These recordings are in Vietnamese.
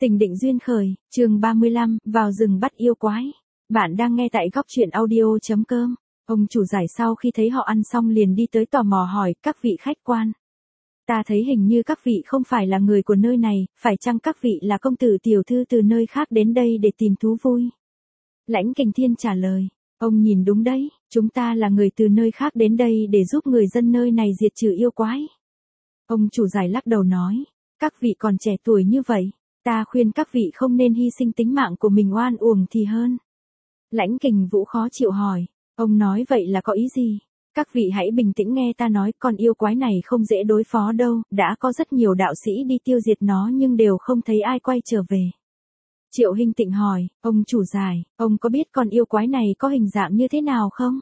Tình định duyên khởi, chương 35, vào rừng bắt yêu quái. Bạn đang nghe tại góc truyện audio.com. Ông chủ giải sau khi thấy họ ăn xong liền đi tới tò mò hỏi các vị khách quan. Ta thấy hình như các vị không phải là người của nơi này, phải chăng các vị là công tử tiểu thư từ nơi khác đến đây để tìm thú vui? Lãnh Kình Thiên trả lời, ông nhìn đúng đấy, chúng ta là người từ nơi khác đến đây để giúp người dân nơi này diệt trừ yêu quái. Ông chủ giải lắc đầu nói, các vị còn trẻ tuổi như vậy. Ta khuyên các vị không nên hy sinh tính mạng của mình oan uổng thì hơn. Lãnh Kình Vũ khó chịu hỏi, ông nói vậy là có ý gì? Các vị hãy bình tĩnh nghe ta nói, con yêu quái này không dễ đối phó đâu, đã có rất nhiều đạo sĩ đi tiêu diệt nó nhưng đều không thấy ai quay trở về. Triệu Hinh Tịnh hỏi, ông chủ giải, ông có biết con yêu quái này có hình dạng như thế nào không?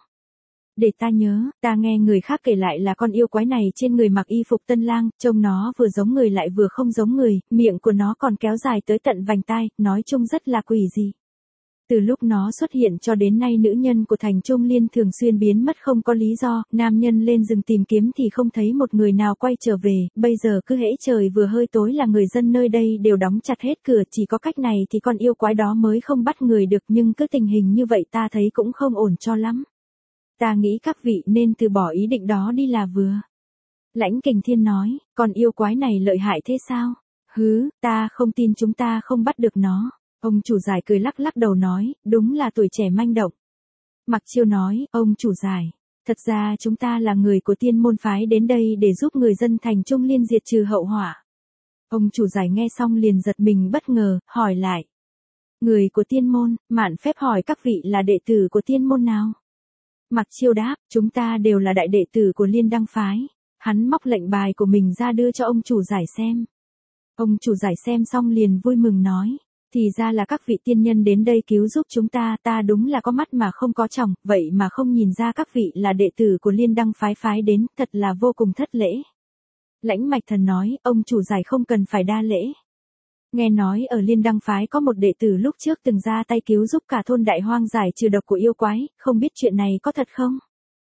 Để ta nhớ, ta nghe người khác kể lại là con yêu quái này trên người mặc y phục tân lang, trông nó vừa giống người lại vừa không giống người, miệng của nó còn kéo dài tới tận vành tai, nói chung rất là quỷ dị. Từ lúc nó xuất hiện cho đến nay nữ nhân của thành Trung Liên thường xuyên biến mất không có lý do, nam nhân lên rừng tìm kiếm thì không thấy một người nào quay trở về, bây giờ cứ hễ trời vừa hơi tối là người dân nơi đây đều đóng chặt hết cửa, chỉ có cách này thì con yêu quái đó mới không bắt người được, nhưng cứ tình hình như vậy ta thấy cũng không ổn cho lắm. Ta nghĩ các vị nên từ bỏ ý định đó đi là vừa. Lãnh Kình Thiên nói, còn yêu quái này lợi hại thế sao? Hứ, ta không tin chúng ta không bắt được nó. Ông chủ giải cười lắc lắc đầu nói, đúng là tuổi trẻ manh động. Mặc Chiêu nói, ông chủ giải, thật ra chúng ta là người của Tiên môn phái đến đây để giúp người dân thành Trung Liên diệt trừ hậu họa. Ông chủ giải nghe xong liền giật mình bất ngờ, hỏi lại. Người của Tiên môn, mạn phép hỏi các vị là đệ tử của Tiên môn nào? Mặc Chiêu đáp, chúng ta đều là đại đệ tử của Liên Đăng phái. Hắn móc lệnh bài của mình ra đưa cho ông chủ giải xem. Ông chủ giải xem xong liền vui mừng nói, thì ra là các vị tiên nhân đến đây cứu giúp chúng ta, ta đúng là có mắt mà không có tròng, vậy mà không nhìn ra các vị là đệ tử của Liên Đăng phái đến, thật là vô cùng thất lễ. Lãnh Mạch Thần nói, ông chủ giải không cần phải đa lễ. Nghe nói ở Liên Đăng phái có một đệ tử lúc trước từng ra tay cứu giúp cả thôn Đại Hoang giải trừ độc của yêu quái, không biết chuyện này có thật không?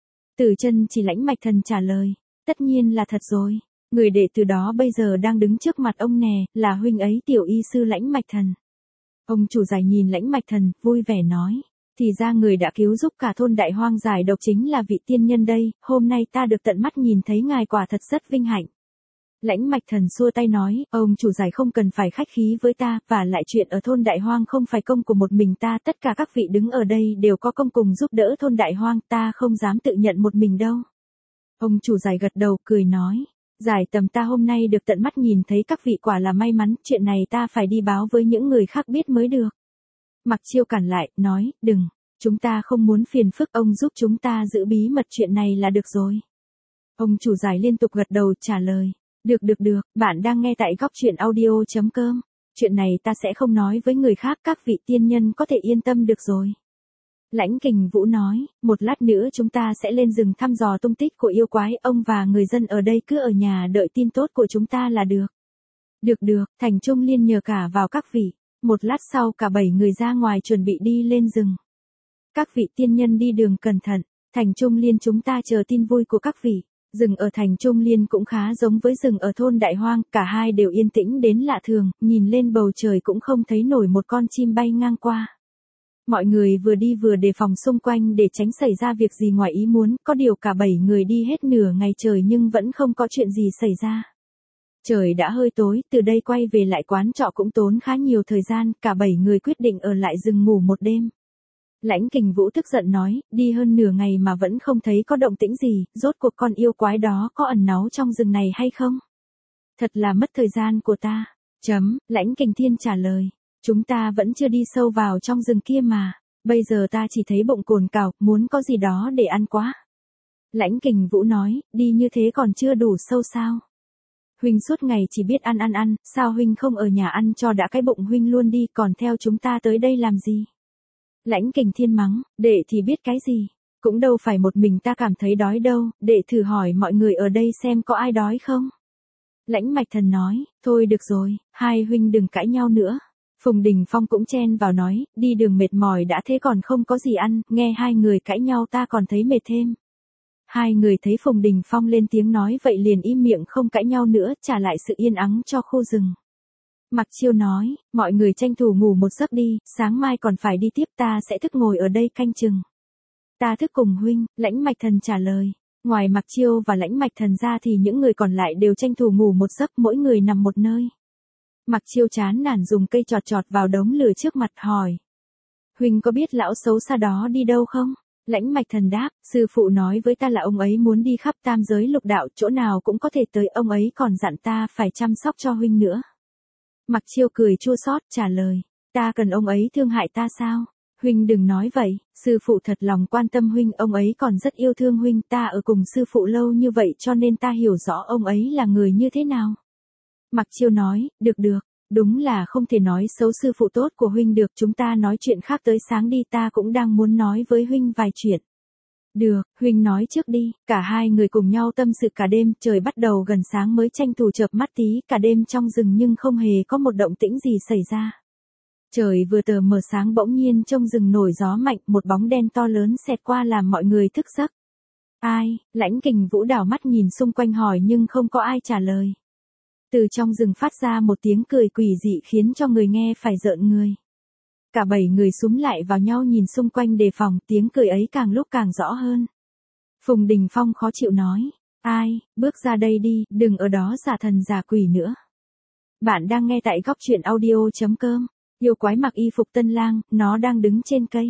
Tử Chân chỉ Lãnh Mạch Thần trả lời, tất nhiên là thật rồi. Người đệ tử đó bây giờ đang đứng trước mặt ông nè, là huynh ấy tiểu y sư Lãnh Mạch Thần. Ông chủ giải nhìn Lãnh Mạch Thần, vui vẻ nói, thì ra người đã cứu giúp cả thôn Đại Hoang giải độc chính là vị tiên nhân đây, hôm nay ta được tận mắt nhìn thấy ngài quả thật rất vinh hạnh. Lãnh Mạch Thần xua tay nói, ông chủ giải không cần phải khách khí với ta, và lại chuyện ở thôn Đại Hoang không phải công của một mình ta, tất cả các vị đứng ở đây đều có công cùng giúp đỡ thôn Đại Hoang, ta không dám tự nhận một mình đâu. Ông chủ giải gật đầu, cười nói, giải tầm ta hôm nay được tận mắt nhìn thấy các vị quả là may mắn, chuyện này ta phải đi báo với những người khác biết mới được. Mặc Chiêu cản lại, nói, đừng, chúng ta không muốn phiền phức, ông giúp chúng ta giữ bí mật chuyện này là được rồi. Ông chủ giải liên tục gật đầu trả lời. Được, bạn đang nghe tại góc truyện audio.com. Chuyện này ta sẽ không nói với người khác, các vị tiên nhân có thể yên tâm được rồi. Lãnh Kình Vũ nói, một lát nữa chúng ta sẽ lên rừng thăm dò tung tích của yêu quái, ông và người dân ở đây cứ ở nhà đợi tin tốt của chúng ta là được. Được, thành Trung Liên nhờ cả vào các vị. Một lát sau cả 7 người ra ngoài chuẩn bị đi lên rừng. Các vị tiên nhân đi đường cẩn thận, thành Trung Liên chúng ta chờ tin vui của các vị. Rừng ở thành Trung Liên cũng khá giống với rừng ở thôn Đại Hoang, cả hai đều yên tĩnh đến lạ thường, nhìn lên bầu trời cũng không thấy nổi một con chim bay ngang qua. Mọi người vừa đi vừa đề phòng xung quanh để tránh xảy ra việc gì ngoài ý muốn, có điều cả 7 người đi hết nửa ngày trời nhưng vẫn không có chuyện gì xảy ra. Trời đã hơi tối, từ đây quay về lại quán trọ cũng tốn khá nhiều thời gian, cả 7 người quyết định ở lại rừng ngủ một đêm. Lãnh Kình Vũ tức giận nói, đi hơn nửa ngày mà vẫn không thấy có động tĩnh gì, rốt cuộc con yêu quái đó có ẩn náu trong rừng này hay không? Thật là mất thời gian của ta. Lãnh Kình Thiên trả lời, chúng ta vẫn chưa đi sâu vào trong rừng kia mà, bây giờ ta chỉ thấy bụng cồn cào, muốn có gì đó để ăn quá. Lãnh Kình Vũ nói, đi như thế còn chưa đủ sâu sao? Huynh suốt ngày chỉ biết ăn, sao huynh không ở nhà ăn cho đã cái bụng huynh luôn đi, còn theo chúng ta tới đây làm gì? Lãnh Kình Thiên mắng, đệ thì biết cái gì, cũng đâu phải một mình ta cảm thấy đói đâu, đệ thử hỏi mọi người ở đây xem có ai đói không. Lãnh Mạch Thần nói, thôi được rồi, hai huynh đừng cãi nhau nữa. Phùng Đình Phong cũng chen vào nói, đi đường mệt mỏi đã thế còn không có gì ăn, nghe hai người cãi nhau ta còn thấy mệt thêm. Hai người thấy Phùng Đình Phong lên tiếng nói vậy liền im miệng không cãi nhau nữa, trả lại sự yên ắng cho khu rừng. Mặc Chiêu nói, mọi người tranh thủ ngủ một giấc đi, sáng mai còn phải đi tiếp, ta sẽ thức ngồi ở đây canh chừng. Ta thức cùng huynh, Lãnh Mạch Thần trả lời. Ngoài Mặc Chiêu và Lãnh Mạch Thần ra thì những người còn lại đều tranh thủ ngủ một giấc, mỗi người nằm một nơi. Mặc Chiêu chán nản dùng cây chọt chọt vào đống lửa trước mặt hỏi. Huynh có biết lão xấu xa đó đi đâu không? Lãnh Mạch Thần đáp, sư phụ nói với ta là ông ấy muốn đi khắp tam giới lục đạo, chỗ nào cũng có thể tới, ông ấy còn dặn ta phải chăm sóc cho huynh nữa. Mặc Chiêu cười chua xót trả lời, ta cần ông ấy thương hại ta sao? Huynh đừng nói vậy, sư phụ thật lòng quan tâm huynh, ông ấy còn rất yêu thương huynh, ta ở cùng sư phụ lâu như vậy cho nên ta hiểu rõ ông ấy là người như thế nào. Mặc Chiêu nói, được, đúng là không thể nói xấu sư phụ tốt của huynh được, chúng ta nói chuyện khác tới sáng đi, ta cũng đang muốn nói với huynh vài chuyện. Được, huynh nói trước đi, cả hai người cùng nhau tâm sự cả đêm, trời bắt đầu gần sáng mới tranh thủ chợp mắt tí, cả đêm trong rừng nhưng không hề có một động tĩnh gì xảy ra. Trời vừa tờ mờ sáng bỗng nhiên trong rừng nổi gió mạnh, một bóng đen to lớn xẹt qua làm mọi người thức giấc. Ai? Lãnh Kình Vũ đảo mắt nhìn xung quanh hỏi nhưng không có ai trả lời. Từ trong rừng phát ra một tiếng cười quỷ dị khiến cho người nghe phải rợn người. Cả 7 người xúm lại vào nhau nhìn xung quanh đề phòng, tiếng cười ấy càng lúc càng rõ hơn. Phùng Đình Phong khó chịu nói, ai, bước ra đây đi, đừng ở đó giả thần giả quỷ nữa. Bạn đang nghe tại góc truyện audio.com. Yêu quái mặc y phục tân lang, nó đang đứng trên cây.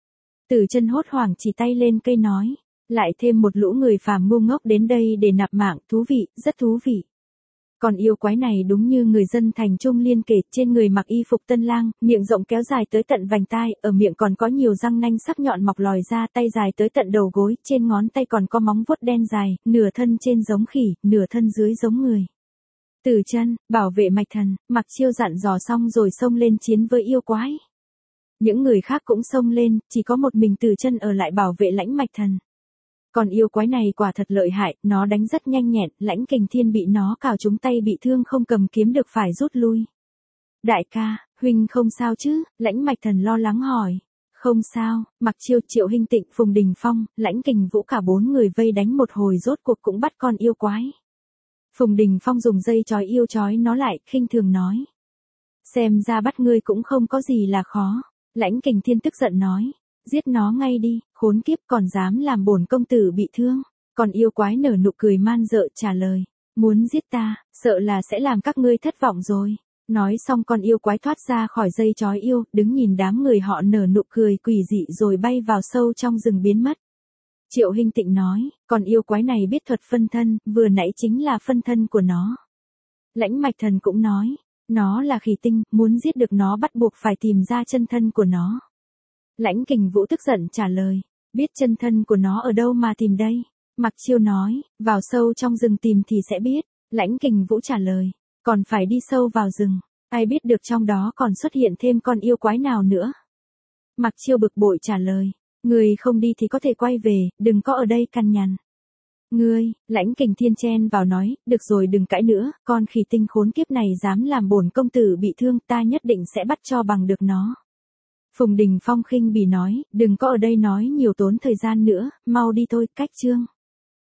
Tử Chân hốt hoảng chỉ tay lên cây nói, lại thêm một lũ người phàm ngu ngốc đến đây để nạp mạng, thú vị, rất thú vị. Còn yêu quái này đúng như người dân thành Trung Liên kể, trên người mặc y phục tân lang, miệng rộng kéo dài tới tận vành tai, ở miệng còn có nhiều răng nanh sắc nhọn mọc lòi ra, tay dài tới tận đầu gối, trên ngón tay còn có móng vuốt đen dài, nửa thân trên giống khỉ, nửa thân dưới giống người. Tử Chân, bảo vệ Mạch Thần, Mặc Chiêu dặn dò xong rồi xông lên chiến với yêu quái. Những người khác cũng xông lên, chỉ có một mình Tử Chân ở lại bảo vệ Lãnh Mạch Thần. Còn yêu quái này quả thật lợi hại, nó đánh rất nhanh nhẹn, Lãnh Kình Thiên bị nó cào trúng tay bị thương không cầm kiếm được phải rút lui. Đại ca, huynh không sao chứ? Lãnh Mạch Thần lo lắng hỏi. Không sao, Mặc Chiêu, Triệu Hinh Tịnh, Phùng Đình Phong, Lãnh Kình Vũ cả 4 người vây đánh một hồi rốt cuộc cũng bắt con yêu quái. Phùng Đình Phong dùng dây trói yêu trói nó lại, khinh thường nói. Xem ra bắt ngươi cũng không có gì là khó. Lãnh Kình Thiên tức giận nói. Giết nó ngay đi, khốn kiếp còn dám làm bổn công tử bị thương. Còn yêu quái nở nụ cười man dợ trả lời. Muốn giết ta, sợ là sẽ làm các ngươi thất vọng rồi. Nói xong con yêu quái thoát ra khỏi dây trói yêu, đứng nhìn đám người họ nở nụ cười quỷ dị rồi bay vào sâu trong rừng biến mất. Triệu Hinh Tịnh nói, còn yêu quái này biết thuật phân thân, vừa nãy chính là phân thân của nó. Lãnh Mạch Thần cũng nói, nó là khỉ tinh, muốn giết được nó bắt buộc phải tìm ra chân thân của nó. Lãnh Kình Vũ tức giận trả lời, biết chân thân của nó ở đâu mà tìm đây? Mặc Chiêu nói, vào sâu trong rừng tìm thì sẽ biết. Lãnh Kình Vũ trả lời, còn phải đi sâu vào rừng, ai biết được trong đó còn xuất hiện thêm con yêu quái nào nữa. Mặc Chiêu bực bội trả lời, người không đi thì có thể quay về, đừng có ở đây cằn nhằn. Ngươi, Lãnh Kình Thiên chen vào nói, được rồi đừng cãi nữa, con khỉ tinh khốn kiếp này dám làm bổn công tử bị thương, ta nhất định sẽ bắt cho bằng được nó. Phùng Đình Phong khinh bỉ nói, đừng có ở đây nói nhiều tốn thời gian nữa, mau đi thôi, cách chương.